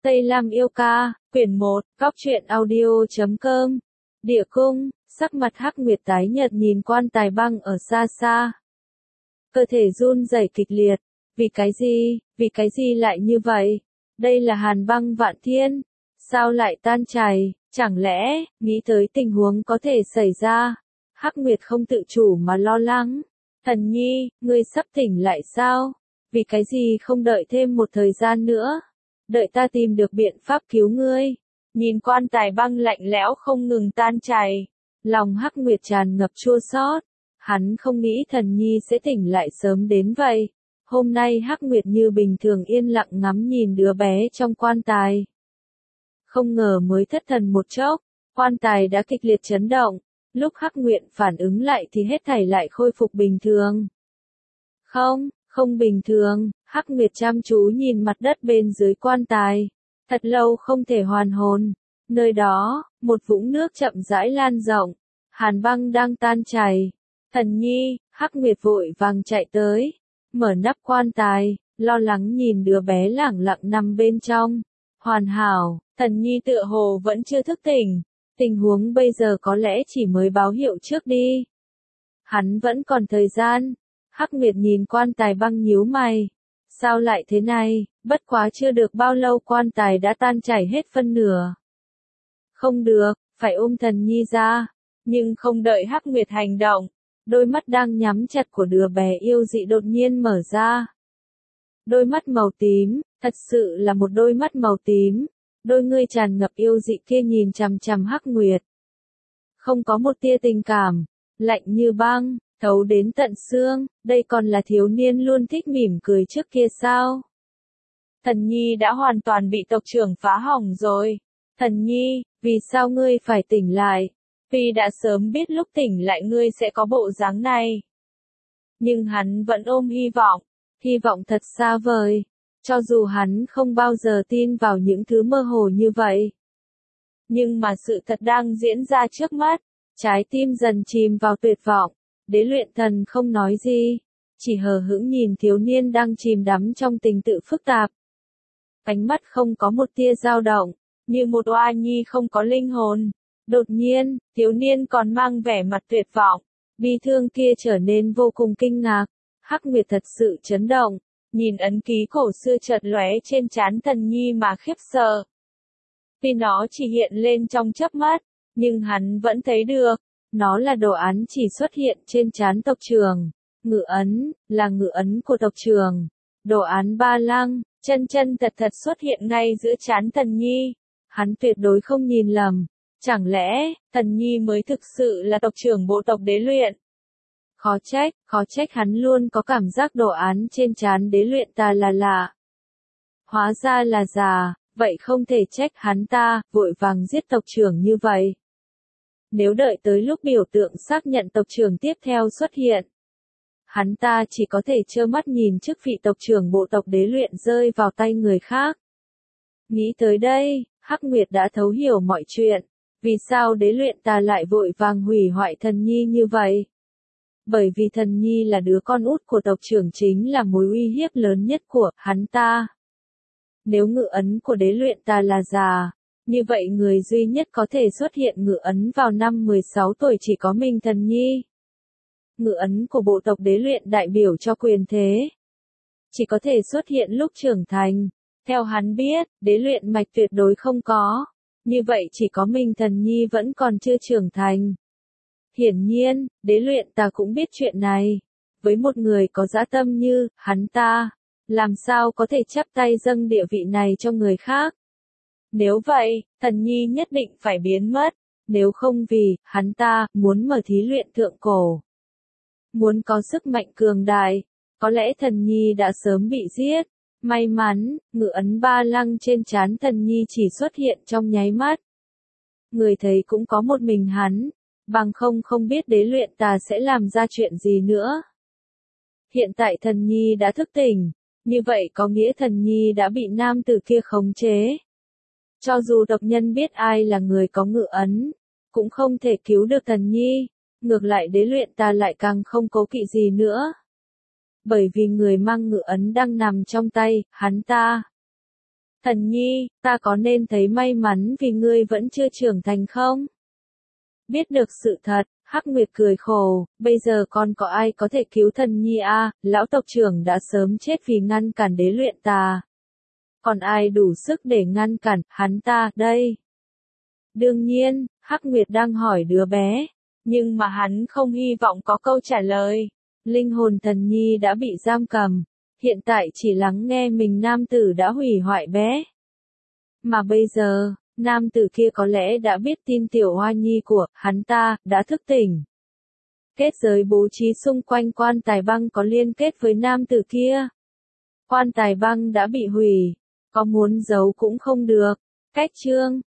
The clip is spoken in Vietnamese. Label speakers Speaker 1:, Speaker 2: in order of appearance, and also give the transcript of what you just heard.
Speaker 1: Tây Lam yêu ca, quyển 1, góc truyện audio.com. Địa cung, sắc mặt Hắc Nguyệt tái nhợt nhìn quan tài băng ở xa xa. Cơ thể run rẩy kịch liệt. Vì cái gì lại như vậy? Đây là hàn băng vạn thiên. Sao lại tan chảy? Chẳng lẽ, nghĩ tới tình huống có thể xảy ra. Hắc Nguyệt không tự chủ mà lo lắng. Thần nhi, ngươi sắp tỉnh lại sao? Vì cái gì không đợi thêm một thời gian nữa? Đợi ta tìm được biện pháp cứu ngươi. Nhìn quan tài băng lạnh lẽo không ngừng tan chảy. Lòng Hắc Nguyệt tràn ngập chua xót. Hắn không nghĩ thần nhi sẽ tỉnh lại sớm đến vậy. Hôm nay Hắc Nguyệt như bình thường yên lặng ngắm nhìn đứa bé trong quan tài. Không ngờ mới thất thần một chốc, quan tài đã kịch liệt chấn động. Lúc Hắc Nguyệt phản ứng lại thì hết thảy lại khôi phục bình thường. Không bình thường, Hắc Nguyệt chăm chú nhìn mặt đất bên dưới quan tài. Thật lâu không thể hoàn hồn. Nơi đó, một vũng nước chậm rãi lan rộng. Hàn băng đang tan chảy. Thần nhi, Hắc Nguyệt vội vàng chạy tới. Mở nắp quan tài, lo lắng nhìn đứa bé lẳng lặng nằm bên trong. Hoàn hảo, thần nhi tựa hồ vẫn chưa thức tỉnh. Tình huống bây giờ có lẽ chỉ mới báo hiệu trước đi. Hắn vẫn còn thời gian. Hắc Nguyệt nhìn quan tài băng nhíu mày. Sao lại thế này, bất quá chưa được bao lâu quan tài đã tan chảy hết phân nửa. Không được, phải ôm thần nhi ra. Nhưng không đợi Hắc Nguyệt hành động, đôi mắt đang nhắm chặt của đứa bé yêu dị đột nhiên mở ra. Đôi mắt màu tím, thật sự là một đôi mắt màu tím. Đôi ngươi tràn ngập yêu dị kia nhìn chằm chằm Hắc Nguyệt. Không có một tia tình cảm, lạnh như băng, thấu đến tận xương, đây còn là thiếu niên luôn thích mỉm cười trước kia sao? Thần nhi đã hoàn toàn bị tộc trưởng phá hỏng rồi. Thần nhi, vì sao ngươi phải tỉnh lại? Vì đã sớm biết lúc tỉnh lại ngươi sẽ có bộ dáng này. Nhưng hắn vẫn ôm hy vọng thật xa vời. Cho dù hắn không bao giờ tin vào những thứ mơ hồ như vậy. Nhưng mà sự thật đang diễn ra trước mắt, trái tim dần chìm vào tuyệt vọng. Đế luyện thần không nói gì, chỉ hờ hững nhìn thiếu niên đang chìm đắm trong tình tự phức tạp. Ánh mắt không có một tia dao động, như một oa nhi không có linh hồn. Đột nhiên, thiếu niên còn mang vẻ mặt tuyệt vọng, bi thương kia trở nên vô cùng kinh ngạc. Hắc Nguyệt thật sự chấn động, nhìn ấn ký cổ xưa chợt lóe trên trán thần nhi mà khiếp sợ. Tuy nó chỉ hiện lên trong chớp mắt, nhưng hắn vẫn thấy được. Nó là đồ án chỉ xuất hiện trên trán tộc trưởng. Ngự ấn, là ngự ấn của tộc trưởng. Đồ án ba lăng, chân thật xuất hiện ngay giữa trán thần nhi. Hắn tuyệt đối không nhìn lầm. Chẳng lẽ, thần nhi mới thực sự là tộc trưởng bộ tộc Đế Luyện? Khó trách hắn luôn có cảm giác đồ án trên trán Đế Luyện ta là lạ. Hóa ra là già, vậy không thể trách hắn ta, vội vàng giết tộc trưởng như vậy. Nếu đợi tới lúc biểu tượng xác nhận tộc trưởng tiếp theo xuất hiện, hắn ta chỉ có thể trơ mắt nhìn chức vị tộc trưởng bộ tộc Đế Luyện rơi vào tay người khác. Nghĩ tới đây, Hắc Nguyệt đã thấu hiểu mọi chuyện. Vì sao Đế Luyện ta lại vội vàng hủy hoại thần nhi như vậy? Bởi vì thần nhi là đứa con út của tộc trưởng, chính là mối uy hiếp lớn nhất của hắn ta. Nếu ngự ấn của Đế Luyện ta là già, như vậy người duy nhất có thể xuất hiện ngự ấn vào năm 16 tuổi chỉ có mình thần nhi. Ngự ấn của bộ tộc Đế Luyện đại biểu cho quyền thế. Chỉ có thể xuất hiện lúc trưởng thành. Theo hắn biết, Đế Luyện mạch tuyệt đối không có. Như vậy chỉ có mình thần nhi vẫn còn chưa trưởng thành. Hiển nhiên, Đế Luyện ta cũng biết chuyện này. Với một người có dã tâm như hắn ta, làm sao có thể chắp tay dâng địa vị này cho người khác? Nếu vậy, thần nhi nhất định phải biến mất. Nếu không vì, hắn ta, muốn mở thí luyện thượng cổ. Muốn có sức mạnh cường đại. Có lẽ thần nhi đã sớm bị giết. May mắn, ngự ấn ba lăng trên trán thần nhi chỉ xuất hiện trong nháy mắt. Người thấy cũng có một mình hắn. Bằng không biết Đế Luyện ta sẽ làm ra chuyện gì nữa. Hiện tại thần nhi đã thức tỉnh. Như vậy có nghĩa thần nhi đã bị nam tử kia khống chế. Cho dù tộc nhân biết ai là người có ngự ấn, cũng không thể cứu được thần nhi. Ngược lại Đế Luyện ta lại càng không cố kỵ gì nữa. Bởi vì người mang ngự ấn đang nằm trong tay, hắn ta. Thần nhi, ta có nên thấy may mắn vì ngươi vẫn chưa trưởng thành không? Biết được sự thật, Hắc Nguyệt cười khổ, bây giờ còn có ai có thể cứu thần nhi a? Lão tộc trưởng đã sớm chết vì ngăn cản đế luyện tà. Còn ai đủ sức để ngăn cản hắn ta, đây? Đương nhiên, Hắc Nguyệt đang hỏi đứa bé, nhưng mà hắn không hy vọng có câu trả lời. Linh hồn thần nhi đã bị giam cầm, hiện tại chỉ lắng nghe mình nam tử đã hủy hoại bé. Mà bây giờ, nam tử kia có lẽ đã biết tin tiểu hoa nhi của hắn ta đã thức tỉnh. Kết giới bố trí xung quanh quan tài băng có liên kết với nam tử kia. Quan tài băng đã bị hủy, có muốn giấu cũng không được. Cách chương